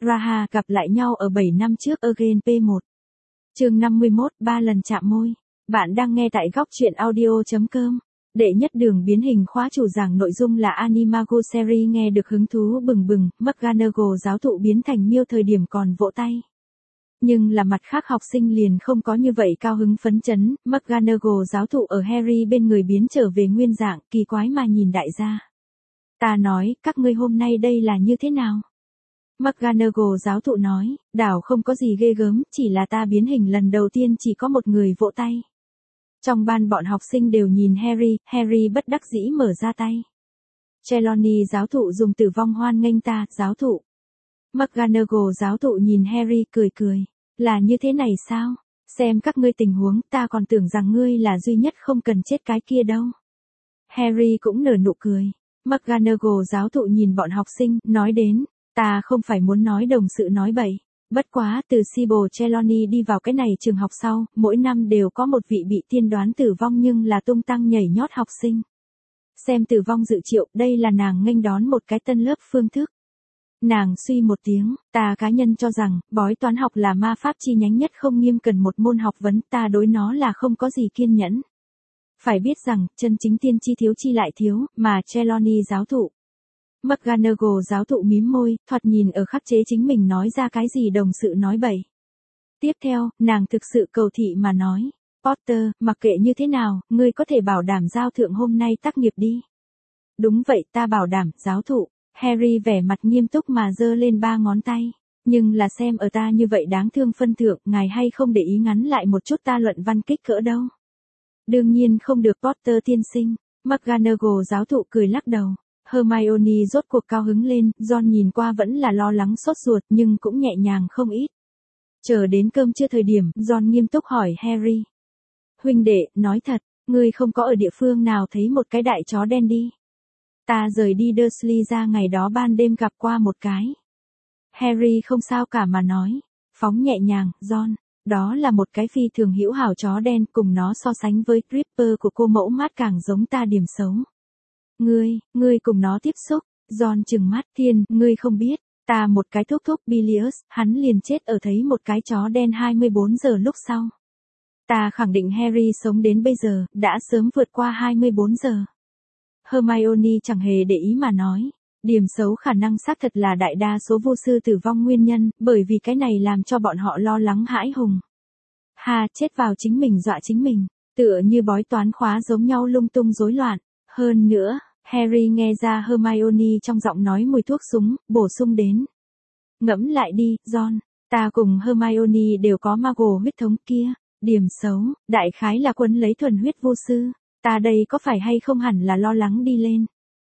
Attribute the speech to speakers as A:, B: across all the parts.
A: Raha gặp lại nhau ở 7 năm trước Again P1. Chương 51, 3 lần chạm môi. Bạn đang nghe tại góc truyện audio.com. Đệ nhất đường biến hình khóa chủ giảng nội dung là Animago Series nghe được hứng thú bừng bừng, McGonagall giáo thụ biến thành miêu thời điểm còn vỗ tay. Nhưng là mặt khác học sinh liền không có như vậy cao hứng phấn chấn, McGonagall giáo thụ ở Harry bên người biến trở về nguyên dạng, kỳ quái mà nhìn đại gia. Ta nói, các ngươi hôm nay đây là như thế nào? McGonagall giáo thụ nói, đảo không có gì ghê gớm, chỉ là ta biến hình lần đầu tiên chỉ có một người vỗ tay. Trong ban bọn học sinh đều nhìn Harry bất đắc dĩ mở ra tay. Trelawney giáo thụ dùng tử vong hoan nghênh ta, giáo thụ. McGonagall giáo thụ nhìn Harry cười, là như thế này sao? Xem các ngươi tình huống, ta còn tưởng rằng ngươi là duy nhất không cần chết cái kia đâu. Harry cũng nở nụ cười. McGonagall giáo thụ nhìn bọn học sinh, nói đến, ta không phải muốn nói đồng sự nói bậy. Bất quá, từ Sybil Trelawney đi vào cái này trường học sau, mỗi năm đều có một vị bị tiên đoán tử vong nhưng là tung tăng nhảy nhót học sinh. Xem tử vong dự triệu, đây là nàng nghênh đón một cái tân lớp phương thức. Nàng suy một tiếng, ta cá nhân cho rằng, bói toán học là ma pháp chi nhánh nhất không nghiêm cần một môn học vấn, ta đối nó là không có gì kiên nhẫn. Phải biết rằng, chân chính tiên chi thiếu chi lại thiếu, mà Trelawney giáo thụ. McGonagall giáo thụ mím môi, thoạt nhìn ở khắc chế chính mình nói ra cái gì đồng sự nói bậy. Tiếp theo, nàng thực sự cầu thị mà nói, Potter, mặc kệ như thế nào, ngươi có thể bảo đảm giao thượng hôm nay tác nghiệp đi. Đúng vậy, ta bảo đảm, giáo thụ. Harry vẻ mặt nghiêm túc mà giơ lên 3 ngón tay. Nhưng là xem ở ta như vậy đáng thương phân thượng, ngài hay không để ý ngắn lại một chút ta luận văn kích cỡ đâu. Đương nhiên không được Potter tiên sinh. McGonagall giáo thụ cười lắc đầu. Hermione rốt cuộc cao hứng lên, Ron nhìn qua vẫn là lo lắng sốt ruột nhưng cũng nhẹ nhàng không ít. Chờ đến cơm trưa thời điểm, Ron nghiêm túc hỏi Harry. Huynh đệ, nói thật, ngươi không có ở địa phương nào thấy một cái đại chó đen đi. Ta rời đi Dursley ra ngày đó ban đêm gặp qua một cái. Harry không sao cả mà nói. Phóng nhẹ nhàng, Ron. Đó là một cái phi thường hữu hảo chó đen, cùng nó so sánh với Ripper của cô mẫu mát càng giống ta điểm xấu. Ngươi cùng nó tiếp xúc. Ron trừng mắt, thiên, ngươi không biết. Ta một cái thúc Bilius, hắn liền chết ở thấy một cái chó đen 24 giờ lúc sau. Ta khẳng định Harry sống đến bây giờ, đã sớm vượt qua 24 giờ. Hermione chẳng hề để ý mà nói. Điểm xấu khả năng xác thật là đại đa số vô sư tử vong nguyên nhân, bởi vì cái này làm cho bọn họ lo lắng hãi hùng. Ha, chết vào chính mình dọa chính mình, tựa như bói toán khóa giống nhau lung tung rối loạn. Hơn nữa, Harry nghe ra Hermione trong giọng nói mùi thuốc súng, bổ sung đến. Ngẫm lại đi, Ron, ta cùng Hermione đều có Muggle huyết thống kia. Điểm xấu, đại khái là quấn lấy thuần huyết vô sư. Ta đây có phải hay không hẳn là lo lắng đi lên.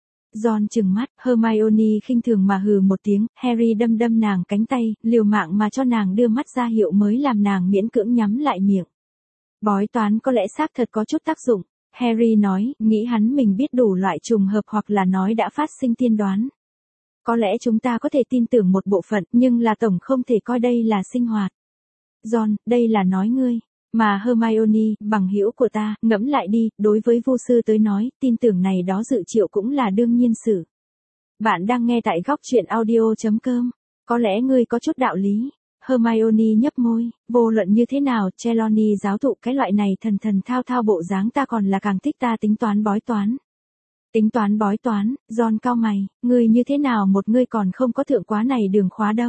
A: Ron trừng mắt, Hermione khinh thường mà hừ một tiếng, Harry đâm nàng cánh tay, liều mạng mà cho nàng đưa mắt ra hiệu mới làm nàng miễn cưỡng nhắm lại miệng. Bói toán có lẽ xác thật có chút tác dụng, Harry nói, nghĩ hắn mình biết đủ loại trùng hợp hoặc là nói đã phát sinh tiên đoán. Có lẽ chúng ta có thể tin tưởng một bộ phận, nhưng là tổng không thể coi đây là sinh hoạt. Ron, đây là nói ngươi. Mà Hermione, bằng hữu của ta, ngẫm lại đi, đối với vô sư tới nói, tin tưởng này đó dự triệu cũng là đương nhiên sự. Bạn đang nghe tại góc truyện audio.com. Có lẽ ngươi có chút đạo lý. Hermione nhấp môi, vô luận như thế nào, Trelawney giáo thụ cái loại này thần thao bộ dáng ta còn là càng thích ta tính toán bói toán. Tính toán bói toán, Ron cau mày, ngươi như thế nào một ngươi còn không có thượng quá này đường khóa đâu.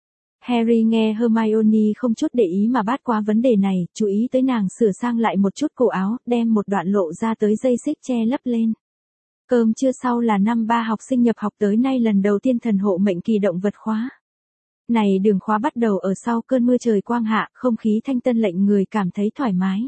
A: Harry nghe Hermione không chút để ý mà bát qua vấn đề này, chú ý tới nàng sửa sang lại một chút cổ áo, đem một đoạn lộ ra tới dây xích che lấp lên. Cơm trưa sau là năm 3 học sinh nhập học tới nay lần đầu tiên thần hộ mệnh kỳ động vật khóa. Này đường khóa bắt đầu ở sau cơn mưa trời quang hạ, không khí thanh tân lệnh người cảm thấy thoải mái.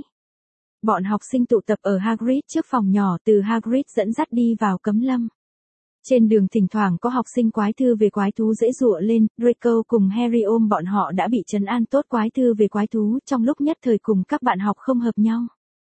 A: Bọn học sinh tụ tập ở Hagrid trước phòng nhỏ, từ Hagrid dẫn dắt đi vào cấm lâm. Trên đường thỉnh thoảng có học sinh quái thư về quái thú dễ dụa lên, Draco cùng Harry ôm bọn họ đã bị trấn an tốt quái thư về quái thú trong lúc nhất thời cùng các bạn học không hợp nhau.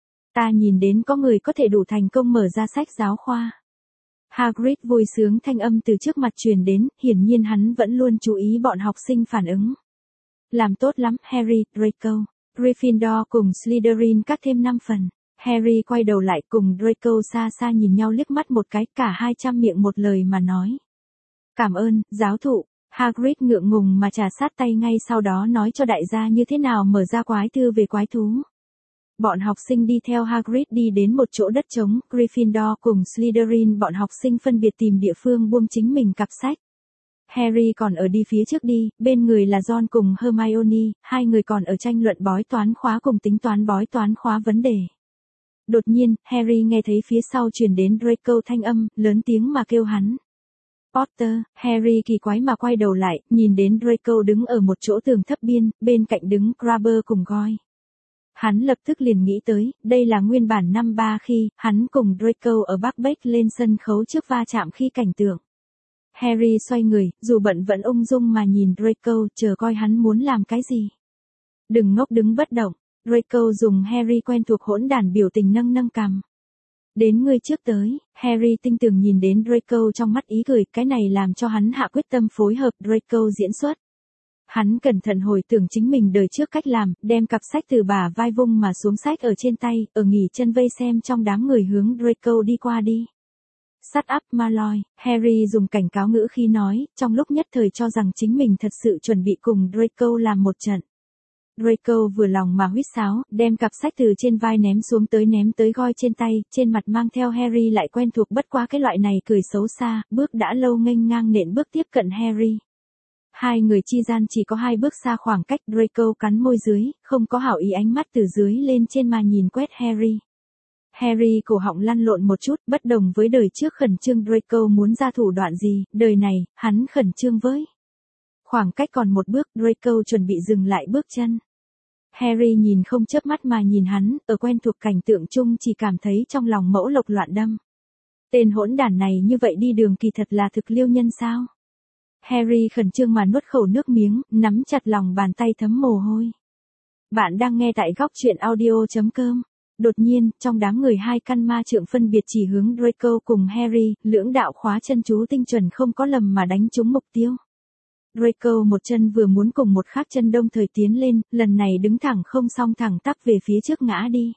A: Ta nhìn đến có người có thể đủ thành công mở ra sách giáo khoa. Hagrid vui sướng thanh âm từ trước mặt truyền đến, hiển nhiên hắn vẫn luôn chú ý bọn học sinh phản ứng. Làm tốt lắm, Harry, Draco. Gryffindor cùng Slytherin cắt thêm 5 phần. Harry quay đầu lại cùng Draco xa xa nhìn nhau liếc mắt một cái, cả hai trăm miệng một lời mà nói. Cảm ơn, giáo thụ. Hagrid ngượng ngùng mà trà sát tay ngay sau đó nói cho đại gia như thế nào mở ra quái thư về quái thú. Bọn học sinh đi theo Hagrid đi đến một chỗ đất trống, Gryffindor cùng Slytherin bọn học sinh phân biệt tìm địa phương buông chính mình cặp sách. Harry còn ở đi phía trước đi, bên người là Ron cùng Hermione, hai người còn ở tranh luận bói toán khóa cùng tính toán bói toán khóa vấn đề. Đột nhiên, Harry nghe thấy phía sau truyền đến Draco thanh âm, lớn tiếng mà kêu hắn. Potter, Harry kỳ quái mà quay đầu lại, nhìn đến Draco đứng ở một chỗ tường thấp biên, bên cạnh đứng Crabber cùng Goyle. Hắn lập tức liền nghĩ tới, đây là nguyên bản năm 3 khi, hắn cùng Draco ở Buckbeak lên sân khấu trước va chạm khi cảnh tượng. Harry xoay người, dù bận vẫn ung dung mà nhìn Draco, chờ coi hắn muốn làm cái gì. Đừng ngốc đứng bất động, Draco dùng Harry quen thuộc hỗn đản biểu tình nâng nâng cằm. Đến ngươi trước tới, Harry tinh tường nhìn đến Draco trong mắt ý cười, cái này làm cho hắn hạ quyết tâm phối hợp Draco diễn xuất. Hắn cẩn thận hồi tưởng chính mình đời trước cách làm, đem cặp sách từ bả vai vung mà xuống sách ở trên tay, ở nghỉ chân vây xem trong đám người hướng Draco đi qua đi. Shut up Malfoy, Harry dùng cảnh cáo ngữ khi nói, trong lúc nhất thời cho rằng chính mình thật sự chuẩn bị cùng Draco làm một trận. Draco vừa lòng mà huýt sáo, đem cặp sách từ trên vai ném xuống tới ném tới Goyle trên tay, trên mặt mang theo Harry lại quen thuộc bất quá cái loại này cười xấu xa, bước đã lâu nghênh ngang nện bước tiếp cận Harry. Hai người chi gian chỉ có 2 bước xa khoảng cách, Draco cắn môi dưới, không có hảo ý ánh mắt từ dưới lên trên mà nhìn quét Harry. Harry cổ họng lăn lộn một chút, bất đồng với đời trước khẩn trương Draco muốn ra thủ đoạn gì, đời này, hắn khẩn trương với. Khoảng cách còn một bước, Draco chuẩn bị dừng lại bước chân. Harry nhìn không chớp mắt mà nhìn hắn, ở quen thuộc cảnh tượng chung chỉ cảm thấy trong lòng mẫu lộc loạn đâm. Tên hỗn đản này như vậy đi đường kỳ thật là thực liêu nhân sao? Harry khẩn trương mà nuốt khẩu nước miếng, nắm chặt lòng bàn tay thấm mồ hôi. Bạn đang nghe tại góc truyện audio.com. Đột nhiên, trong đám người 2 căn ma trượng phân biệt chỉ hướng Draco cùng Harry, lưỡng đạo khóa chân chú tinh chuẩn không có lầm mà đánh trúng mục tiêu. Draco một chân vừa muốn cùng một khác chân đồng thời tiến lên, lần này đứng thẳng không song thẳng tắp về phía trước ngã đi.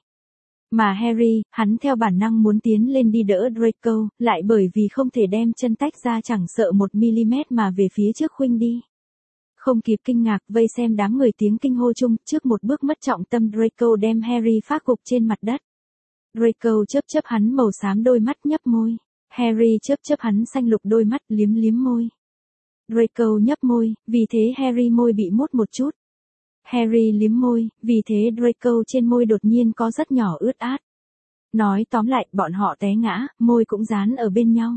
A: Mà Harry, hắn theo bản năng muốn tiến lên đi đỡ Draco, lại bởi vì không thể đem chân tách ra chẳng sợ 1mm mà về phía trước khuynh đi. Không kịp kinh ngạc, vây xem đám người tiếng kinh hô chung, trước một bước mất trọng tâm Draco đem Harry phát gục trên mặt đất. Draco chớp chớp hắn màu xám đôi mắt nhấp môi. Harry chớp chớp hắn xanh lục đôi mắt liếm liếm môi. Draco nhấp môi, vì thế Harry môi bị mốt một chút. Harry liếm môi, vì thế Draco trên môi đột nhiên có rất nhỏ ướt át. Nói tóm lại, bọn họ té ngã, môi cũng dán ở bên nhau.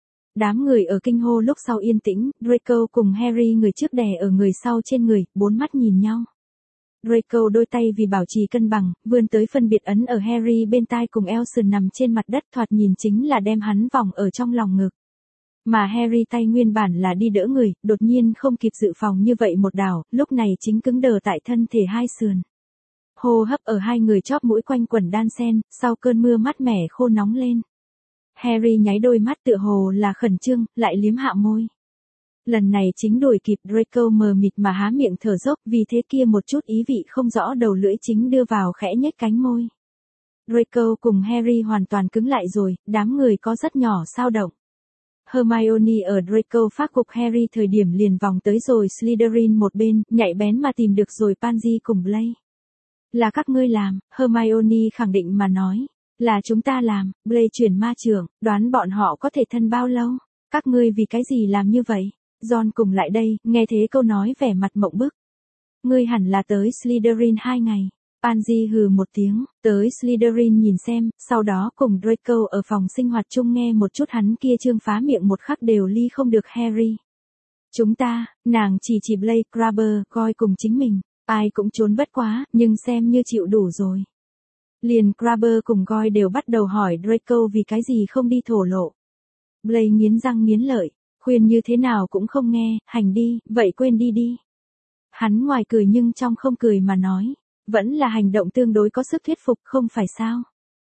A: Đám người ở kinh hô lúc sau yên tĩnh, Draco cùng Harry người trước đè ở người sau trên người, 4 mắt nhìn nhau. Draco đôi tay vì bảo trì cân bằng, vươn tới phân biệt ấn ở Harry bên tai cùng eo sườn nằm trên mặt đất thoạt nhìn chính là đem hắn vòng ở trong lòng ngực. Mà Harry tay nguyên bản là đi đỡ người, đột nhiên không kịp dự phòng như vậy một đảo, lúc này chính cứng đờ tại thân thể hai sườn. Hô hấp ở hai người chóp mũi quanh quẩn đan sen, sau cơn mưa mát mẻ khô nóng lên. Harry nháy đôi mắt tựa hồ là khẩn trương, lại liếm hạ môi. Lần này chính đuổi kịp Draco mờ mịt mà há miệng thở dốc, vì thế kia một chút ý vị không rõ đầu lưỡi chính đưa vào khẽ nhếch cánh môi. Draco cùng Harry hoàn toàn cứng lại rồi, đám người có rất nhỏ xao động. Hermione ở Draco phát gục Harry thời điểm liền vòng tới rồi Slytherin một bên, nhạy bén mà tìm được rồi Pansy cùng Blaise. Là các ngươi làm, Hermione khẳng định mà nói. Là chúng ta làm, Blaise chuyển ma trưởng, đoán bọn họ có thể thân bao lâu? Các ngươi vì cái gì làm như vậy? Ron cùng lại đây, nghe thế câu nói vẻ mặt mộng bức. Ngươi hẳn là tới Slytherin 2 ngày. Pansy hừ một tiếng, tới Slytherin nhìn xem, sau đó cùng Draco ở phòng sinh hoạt chung nghe một chút hắn kia trương phá miệng một khắc đều ly không được Harry. Chúng ta, nàng chỉ Blaise, Crabber, Goyle cùng chính mình, ai cũng trốn bất quá, nhưng xem như chịu đủ rồi. Liền Crabber cùng Goyle đều bắt đầu hỏi Draco vì cái gì không đi thổ lộ. Blaise nghiến răng nghiến lợi, khuyên như thế nào cũng không nghe, hành đi, vậy quên đi đi. Hắn ngoài cười nhưng trong không cười mà nói. Vẫn là hành động tương đối có sức thuyết phục không phải sao.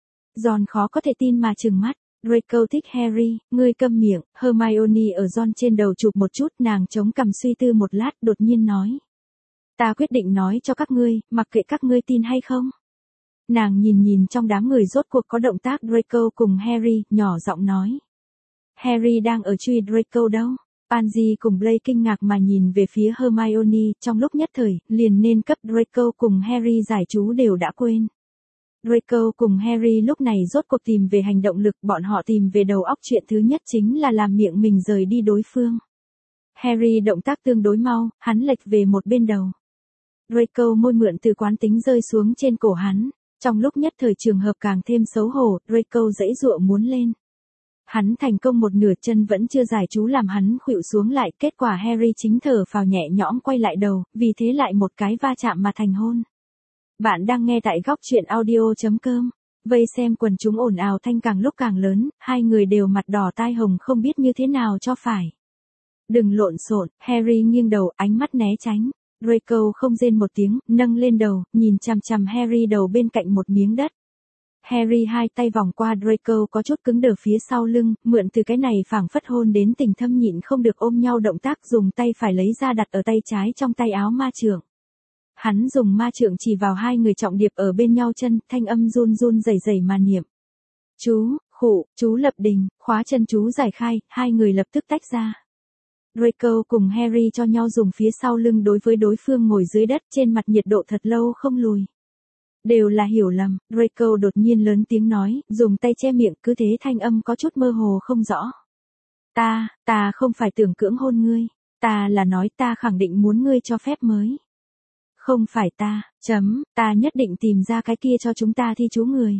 A: Ron khó có thể tin mà trừng mắt. Draco thích Harry, ngươi câm miệng. Hermione ở Ron trên đầu chụp một chút, nàng chống cằm suy tư một lát đột nhiên nói. Ta quyết định nói cho các ngươi, mặc kệ các ngươi tin hay không. Nàng nhìn trong đám người rốt cuộc có động tác Draco cùng Harry, nhỏ giọng nói. Harry đang ở truy Draco đâu? Pansy cùng Blair kinh ngạc mà nhìn về phía Hermione, trong lúc nhất thời, liền nên cấp Draco cùng Harry giải chú đều đã quên. Draco cùng Harry lúc này rốt cuộc tìm về hành động lực, bọn họ tìm về đầu óc, chuyện thứ nhất chính là làm miệng mình rời đi đối phương. Harry động tác tương đối mau, hắn lệch về một bên đầu. Draco môi mượn từ quán tính rơi xuống trên cổ hắn. Trong lúc nhất thời trường hợp càng thêm xấu hổ, Draco giãy giụa muốn lên. Hắn thành công một nửa, chân vẫn chưa giải chú làm hắn khuỵu xuống lại, kết quả Harry chính thở phào nhẹ nhõm quay lại đầu, vì thế lại một cái va chạm mà thành hôn. Bạn đang nghe tại góc truyện audio.com. Vây xem quần chúng ồn ào thanh càng lúc càng lớn, hai người đều mặt đỏ tai hồng không biết như thế nào cho phải. Đừng lộn xộn, Harry nghiêng đầu, ánh mắt né tránh. Draco không rên một tiếng, nâng lên đầu, nhìn chằm chằm Harry đầu bên cạnh một miếng đất. Harry hai tay vòng qua Draco có chút cứng đờ phía sau lưng, mượn từ cái này phảng phất hôn đến tình thâm nhịn không được ôm nhau động tác, dùng tay phải lấy ra đặt ở tay trái trong tay áo ma trượng. Hắn dùng ma trượng chỉ vào hai người trọng điệp ở bên nhau chân, thanh âm run run rẩy rẩy mà niệm. Chú, khụ, chú lập đình, khóa chân chú giải khai, hai người lập tức tách ra. Draco cùng Harry cho nhau dùng phía sau lưng đối với đối phương ngồi dưới đất, trên mặt nhiệt độ thật lâu không lùi. Đều là hiểu lầm, Draco đột nhiên lớn tiếng nói, dùng tay che miệng, cứ thế thanh âm có chút mơ hồ không rõ. Ta không phải tưởng cưỡng hôn ngươi, ta là nói ta khẳng định muốn ngươi cho phép mới. Không phải ta nhất định tìm ra cái kia cho chúng ta thi chú người.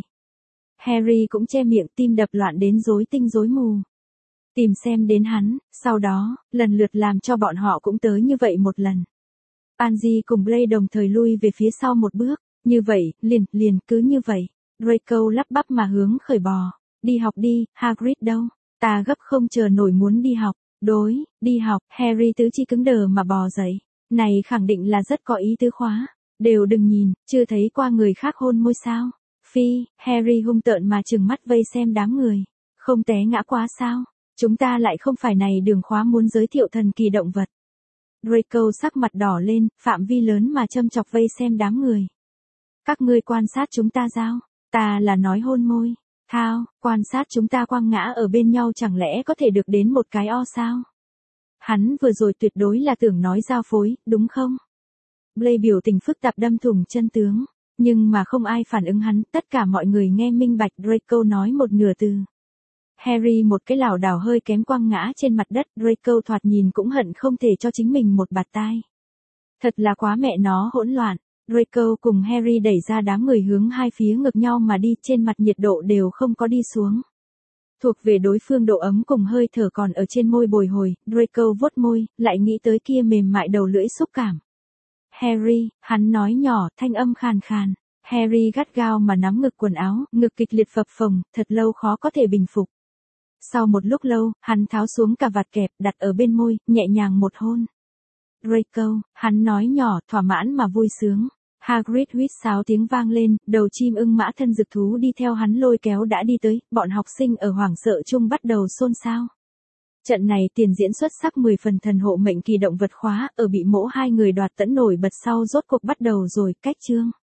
A: Harry cũng che miệng, tim đập loạn đến rối tinh rối mù. Tìm xem đến hắn, sau đó, lần lượt làm cho bọn họ cũng tới như vậy một lần. Pansy cùng Blair đồng thời lui về phía sau một bước, như vậy, liền cứ như vậy. Draco lắp bắp mà hướng khởi bò. Đi học đi, Hagrid đâu? Ta gấp không chờ nổi muốn đi học. Đi học, Harry tứ chi cứng đờ mà bò dậy. Này khẳng định là rất có ý tứ khóa. Đều đừng nhìn, chưa thấy qua người khác hôn môi sao. Phi, Harry hung tợn mà trừng mắt vây xem đám người. Không té ngã quá sao? Chúng ta lại không phải này đường khóa muốn giới thiệu thần kỳ động vật. Draco sắc mặt đỏ lên, phạm vi lớn mà châm chọc vây xem đám người. Các ngươi quan sát chúng ta sao? Ta là nói hôn môi. Thao, quan sát chúng ta quăng ngã ở bên nhau chẳng lẽ có thể được đến một cái o sao? Hắn vừa rồi tuyệt đối là tưởng nói giao phối, đúng không? Blair biểu tình phức tạp đâm thủng chân tướng, nhưng mà không ai phản ứng hắn, tất cả mọi người nghe minh bạch. Draco nói một nửa từ. Harry một cái lảo đảo hơi kém quăng ngã trên mặt đất, Draco thoạt nhìn cũng hận không thể cho chính mình một bạt tai. Thật là quá mẹ nó hỗn loạn. Draco cùng Harry đẩy ra đám người hướng hai phía ngược nhau mà đi, trên mặt nhiệt độ đều không có đi xuống. Thuộc về đối phương độ ấm cùng hơi thở còn ở trên môi bồi hồi, Draco vuốt môi, lại nghĩ tới kia mềm mại đầu lưỡi xúc cảm. Harry, hắn nói nhỏ, thanh âm khàn khàn. Harry gắt gao mà nắm ngực quần áo, ngực kịch liệt phập phồng, thật lâu khó có thể bình phục. Sau một lúc lâu, hắn tháo xuống cà vạt kẹp, đặt ở bên môi, nhẹ nhàng một hôn. Draco, hắn nói nhỏ, thỏa mãn mà vui sướng. Hagrid huýt sáo tiếng vang lên, đầu chim ưng mã thân dực thú đi theo hắn lôi kéo đã đi tới, bọn học sinh ở hoảng sợ chung bắt đầu xôn xao. Trận này tiền diễn xuất sắc 10 phần thần hộ mệnh kỳ động vật khóa, ở bị mỗ hai người đoạt tẫn nổi bật sau rốt cuộc bắt đầu rồi, cách chương.